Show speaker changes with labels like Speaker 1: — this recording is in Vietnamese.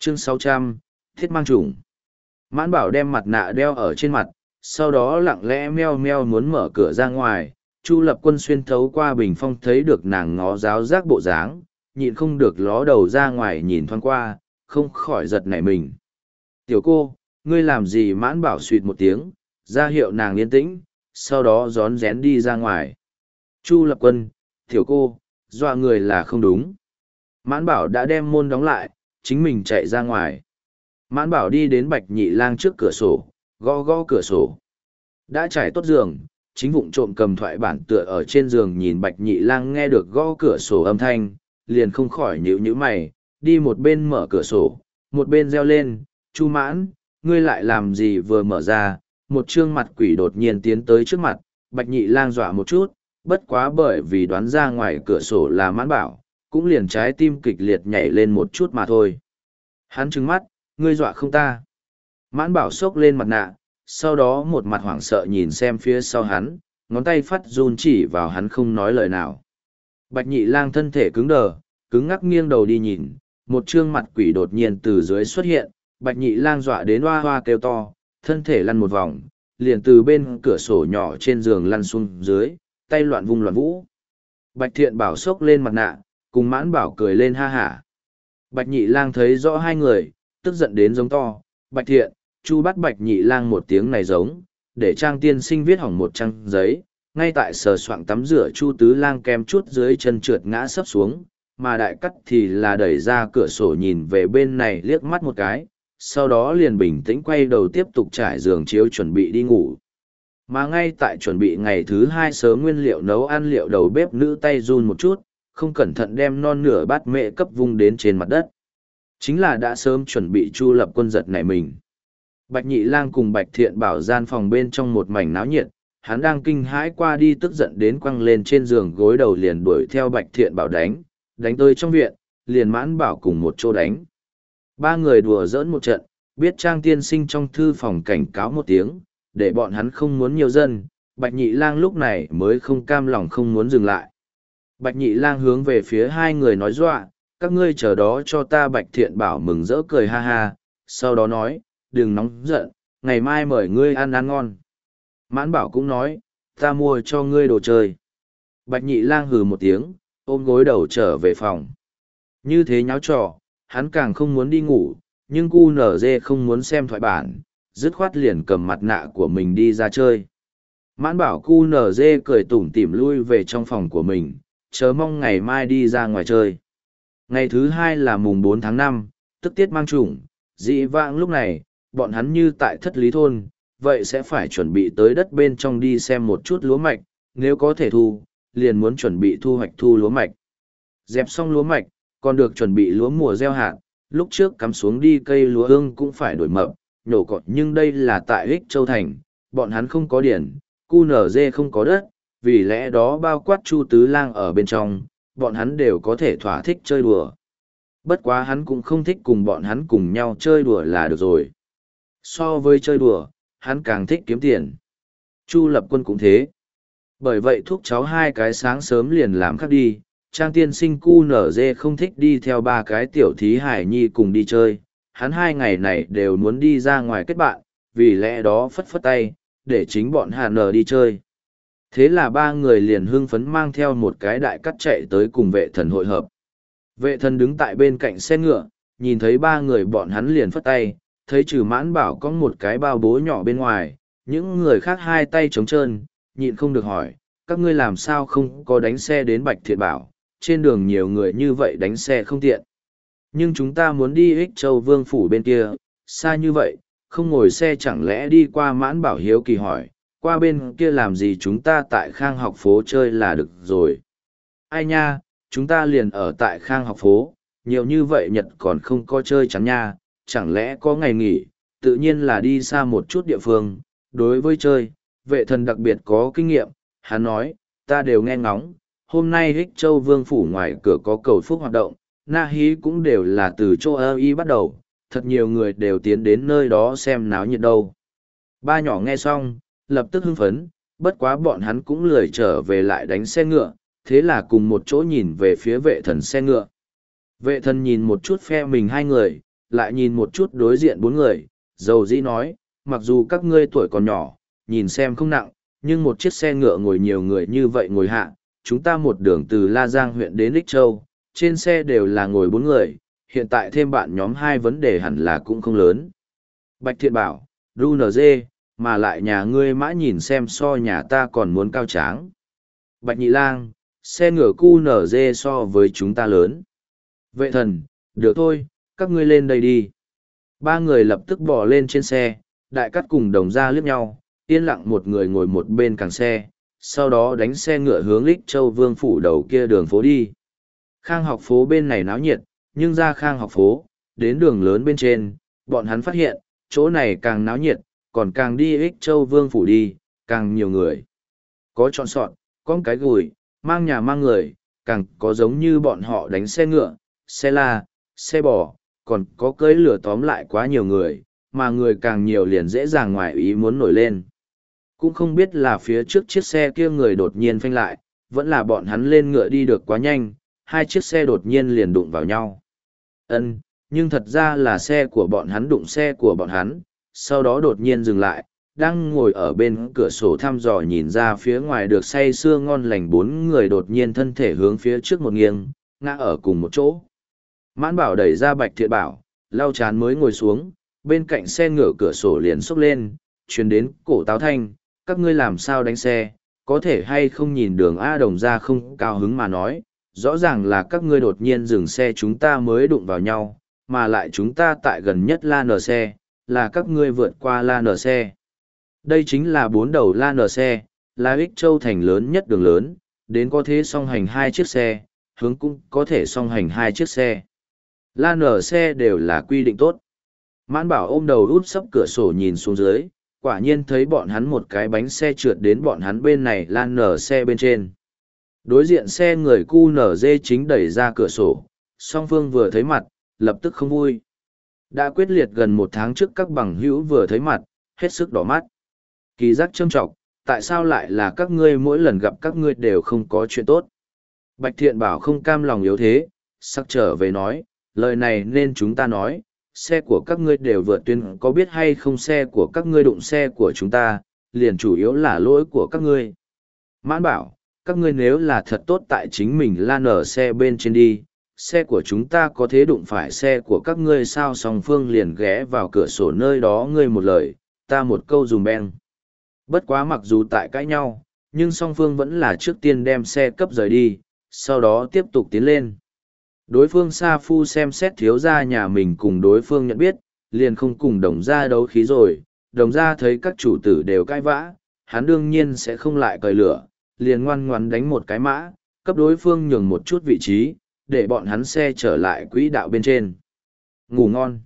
Speaker 1: Chương 600, Thiết mang trùng. Mãn Bảo đem mặt nạ đeo ở trên mặt, sau đó lặng lẽ meo meo muốn mở cửa ra ngoài. Chu Lập Quân xuyên thấu qua bình phong thấy được nàng ngó giáo giác bộ dáng, nhịn không được ló đầu ra ngoài nhìn thoáng qua, không khỏi giật nảy mình. Tiểu cô, ngươi làm gì? Mãn Bảo suýt một tiếng, ra hiệu nàng yên tĩnh, sau đó rón rén đi ra ngoài. Chu Lập Quân, tiểu cô, dọa người là không đúng. Mãn Bảo đã đem môn đóng lại, chính mình chạy ra ngoài. Mãn Bảo đi đến Bạch Nhị Lang trước cửa sổ, gõ gõ cửa sổ. Đã trải tốt giường, chính vụng trộm cầm thoại bản tựa ở trên giường nhìn Bạch Nhị Lang nghe được gõ cửa sổ âm thanh, liền không khỏi nhíu nhíu mày, đi một bên mở cửa sổ, một bên reo lên, Chu Mãn, ngươi lại làm gì? Vừa mở ra, một trương mặt quỷ đột nhiên tiến tới trước mặt, Bạch Nhị Lang dọa một chút, bất quá bởi vì đoán ra ngoài cửa sổ là Mãn Bảo, cũng liền trái tim kịch liệt nhảy lên một chút mà thôi. Hắn trừng mắt, ngươi dọa không ta? Mãn Bảo xốc lên mặt nạ, sau đó một mặt hoảng sợ nhìn xem phía sau hắn, ngón tay phát run chỉ vào hắn không nói lời nào. Bạch Nhị Lang thân thể cứng đờ, cứng ngắc nghiêng đầu đi nhìn, một trương mặt quỷ đột nhiên từ dưới xuất hiện, Bạch Nhị Lang dọa đến hoa hoa kêu to, thân thể lăn một vòng, liền từ bên cửa sổ nhỏ trên giường lăn xuống dưới, tay loạn vung loạn vũ. Bạch Thiện Bảo xốc lên mặt nạ, cùng Mãn Bảo cười lên ha hả. Bạch Nhị Lang thấy rõ hai người, tức giận đến giống to, Bạch Thiện, Chu bắt Bạch Nhị Lang một tiếng này giống, để Trang tiên sinh viết hỏng một trang giấy, ngay tại sờ soạng tắm rửa Chu Tứ Lang kem chút dưới chân trượt ngã sấp xuống, mà Đại Cắt thì là đẩy ra cửa sổ nhìn về bên này liếc mắt một cái, sau đó liền bình tĩnh quay đầu tiếp tục trải giường chiếu chuẩn bị đi ngủ. Mà ngay tại chuẩn bị ngày thứ hai sớm nguyên liệu nấu ăn liệu đầu bếp nữ tay run một chút, không cẩn thận đem non nửa bát mệ cấp vung đến trên mặt đất. Chính là đã sớm chuẩn bị Chu Lập Quân giật nảy mình. Bạch Nhị Lang cùng Bạch Thiện Bảo gian phòng bên trong một mảnh náo nhiệt, hắn đang kinh hãi qua đi tức giận đến quăng lên trên giường gối đầu liền đuổi theo Bạch Thiện Bảo đánh tới trong viện, liền Mãn Bảo cùng một chỗ đánh. Ba người đùa giỡn một trận, biết Trang tiên sinh trong thư phòng cảnh cáo một tiếng, để bọn hắn không muốn nhiều dân, Bạch Nhị Lang lúc này mới không cam lòng không muốn dừng lại. Bạch Nhị Lang hướng về phía hai người nói dọa, các ngươi chờ đó cho ta. Bạch Thiện Bảo mừng rỡ cười ha ha, sau đó nói, đừng nóng giận, ngày mai mời ngươi ăn ăn ngon. Mãn Bảo cũng nói, ta mua cho ngươi đồ chơi. Bạch Nhị Lang hừ một tiếng, ôm gối đầu trở về phòng. Như thế nháo trò, hắn càng không muốn đi ngủ, nhưng cu nở dê không muốn xem thoại bản, dứt khoát liền cầm mặt nạ của mình đi ra chơi. Mãn Bảo cu nở dê cười tủm tỉm lui về trong phòng của mình, chớ mong ngày mai đi ra ngoài chơi. Ngày thứ hai là mùng 4 tháng 5, tức tiết mang chủng, dị vãng lúc này, bọn hắn như tại Thất Lý Thôn, vậy sẽ phải chuẩn bị tới đất bên trong đi xem một chút lúa mạch, nếu có thể thu, liền muốn chuẩn bị thu hoạch thu lúa mạch. Dẹp xong lúa mạch, còn được chuẩn bị lúa mùa gieo hạt, lúc trước cắm xuống đi cây lúa ương cũng phải đổi mập, nhổ cọt, nhưng đây là tại Ích Châu Thành, bọn hắn không có điển, cu nở dê không có đất, vì lẽ đó bao quát Chu Tứ Lang ở bên trong, bọn hắn đều có thể thỏa thích chơi đùa. Bất quá hắn cũng không thích cùng bọn hắn cùng nhau chơi đùa là được rồi. So với chơi đùa, hắn càng thích kiếm tiền. Chu Lập Quân cũng thế. Bởi vậy thúc cháu hai cái sáng sớm liền làm khác đi, Trang tiên sinh cu nở dê không thích đi theo ba cái tiểu thí hải nhi cùng đi chơi, hắn hai ngày này đều muốn đi ra ngoài kết bạn, vì lẽ đó phất phất tay, để chính bọn Hà Nở đi chơi. Thế là ba người liền hưng phấn mang theo một cái Đại Cắt chạy tới cùng Vệ Thần hội hợp. Vệ Thần đứng tại bên cạnh xe ngựa, nhìn thấy ba người bọn hắn liền phất tay, thấy trừ Mãn Bảo có một cái bao bố nhỏ bên ngoài, những người khác hai tay trống trơn, nhịn không được hỏi, các ngươi làm sao không có đánh xe đến Bạch Thiện Bảo, trên đường nhiều người như vậy đánh xe không tiện. Nhưng chúng ta muốn đi Ích Châu Vương Phủ bên kia, xa như vậy, không ngồi xe chẳng lẽ đi qua. Mãn Bảo hiếu kỳ hỏi, qua bên kia làm gì? Chúng ta tại Khang Học Phố chơi là được rồi. Ai nha, chúng ta liền ở tại Khang Học Phố, nhiều như vậy Nhật còn không có chơi chắn nha, chẳng lẽ có ngày nghỉ, tự nhiên là đi xa một chút địa phương. Đối với chơi, Vệ Thần đặc biệt có kinh nghiệm, hắn nói, ta đều nghe ngóng, hôm nay Ích Châu Vương Phủ ngoài cửa có cầu phúc hoạt động, Na Hí cũng đều là từ châu Âu Y bắt đầu, thật nhiều người đều tiến đến nơi đó xem náo nhiệt đâu. Ba nhỏ nghe xong, lập tức hưng phấn, bất quá bọn hắn cũng lười trở về lại đánh xe ngựa, thế là cùng một chỗ nhìn về phía Vệ Thần xe ngựa. Vệ Thần nhìn một chút phe mình hai người, lại nhìn một chút đối diện bốn người, dầu dĩ nói, mặc dù các ngươi tuổi còn nhỏ, nhìn xem không nặng, nhưng một chiếc xe ngựa ngồi nhiều người như vậy ngồi hạ, chúng ta một đường từ La Giang huyện đến Ích Châu, trên xe đều là ngồi bốn người, hiện tại thêm bạn nhóm hai vấn đề hẳn là cũng không lớn. Bạch Thiện bảo, RUNG, mà lại nhà ngươi mã nhìn xem so nhà ta còn muốn cao tráng. Bạch Nhị Lang, xe ngựa QNZ so với chúng ta lớn. Vệ thần, được thôi, các ngươi lên đây đi. Ba người lập tức bỏ lên trên xe, Đại Cát cùng Đồng Gia liếc nhau, yên lặng một người ngồi một bên càng xe, sau đó đánh xe ngựa hướng Lích Châu Vương phủ đầu kia đường phố đi. Khang học phố bên này náo nhiệt, nhưng ra Khang học phố, đến đường lớn bên trên, bọn hắn phát hiện, chỗ này càng náo nhiệt, còn càng đi Ích Châu Vương phủ đi, càng nhiều người. Có trọn sọn, có cái gùi, mang nhà mang người, càng có giống như bọn họ đánh xe ngựa, xe la, xe bò, còn có cưỡi lửa, tóm lại quá nhiều người, mà người càng nhiều liền dễ dàng ngoài ý muốn nổi lên. Cũng không biết là phía trước chiếc xe kia người đột nhiên phanh lại, vẫn là bọn hắn lên ngựa đi được quá nhanh, hai chiếc xe đột nhiên liền đụng vào nhau. Nhưng thật ra là xe của bọn hắn đụng xe của bọn hắn, sau đó đột nhiên dừng lại, đang ngồi ở bên cửa sổ thăm dò nhìn ra phía ngoài được say sưa ngon lành bốn người đột nhiên thân thể hướng phía trước một nghiêng, ngã ở cùng một chỗ. Mãn Bảo đẩy ra Bạch Thiện Bảo, lau chán mới ngồi xuống, bên cạnh xe ngựa cửa sổ liền xốc lên, truyền đến cổ táo thanh, các ngươi làm sao đánh xe, có thể hay không nhìn đường A. Đồng Gia không cao hứng mà nói, rõ ràng là các ngươi đột nhiên dừng xe chúng ta mới đụng vào nhau, mà lại chúng ta tại gần nhất La N xe, là các ngươi vượt qua La N xe. Đây chính là bốn đầu La N xe, là Ích Châu thành lớn nhất đường lớn, đến có thể song hành hai chiếc xe, hướng cũng có thể song hành hai chiếc xe. La N xe đều là quy định tốt. Mãn Bảo ôm đầu út sấp cửa sổ nhìn xuống dưới, quả nhiên thấy bọn hắn một cái bánh xe trượt đến bọn hắn bên này La N xe bên trên. Đối diện xe người QNZ chính đẩy ra cửa sổ, song phương vừa thấy mặt, lập tức không vui. Đã quyết liệt gần một tháng trước các bằng hữu vừa thấy mặt, hết sức đỏ mắt. Kỳ giác châm trọng, tại sao lại là các ngươi mỗi lần gặp các ngươi đều không có chuyện tốt? Bạch Thiện Bảo không cam lòng yếu thế, sắc trở về nói, lời này nên chúng ta nói, xe của các ngươi đều vượt tuyến, có biết hay không xe của các ngươi đụng xe của chúng ta, liền chủ yếu là lỗi của các ngươi. Mãn Bảo, các ngươi nếu là thật tốt tại chính mình lan ở xe bên trên đi, xe của chúng ta có thế đụng phải xe của các ngươi sao? Song phương liền ghé vào cửa sổ nơi đó, ngươi một lời, ta một câu dùm beng. Bất quá mặc dù tại cãi nhau, nhưng song phương vẫn là trước tiên đem xe cấp rời đi, sau đó tiếp tục tiến lên. Đối phương Sa Phu xem xét thiếu gia nhà mình cùng đối phương nhận biết, liền không cùng Đồng Gia đấu khí rồi. Đồng Gia thấy các chủ tử đều cãi vã, hắn đương nhiên sẽ không lại cởi lửa, liền ngoan ngoãn đánh một cái mã, cấp đối phương nhường một chút vị trí, để bọn hắn xe trở lại quỹ đạo bên trên. Ngủ ngon.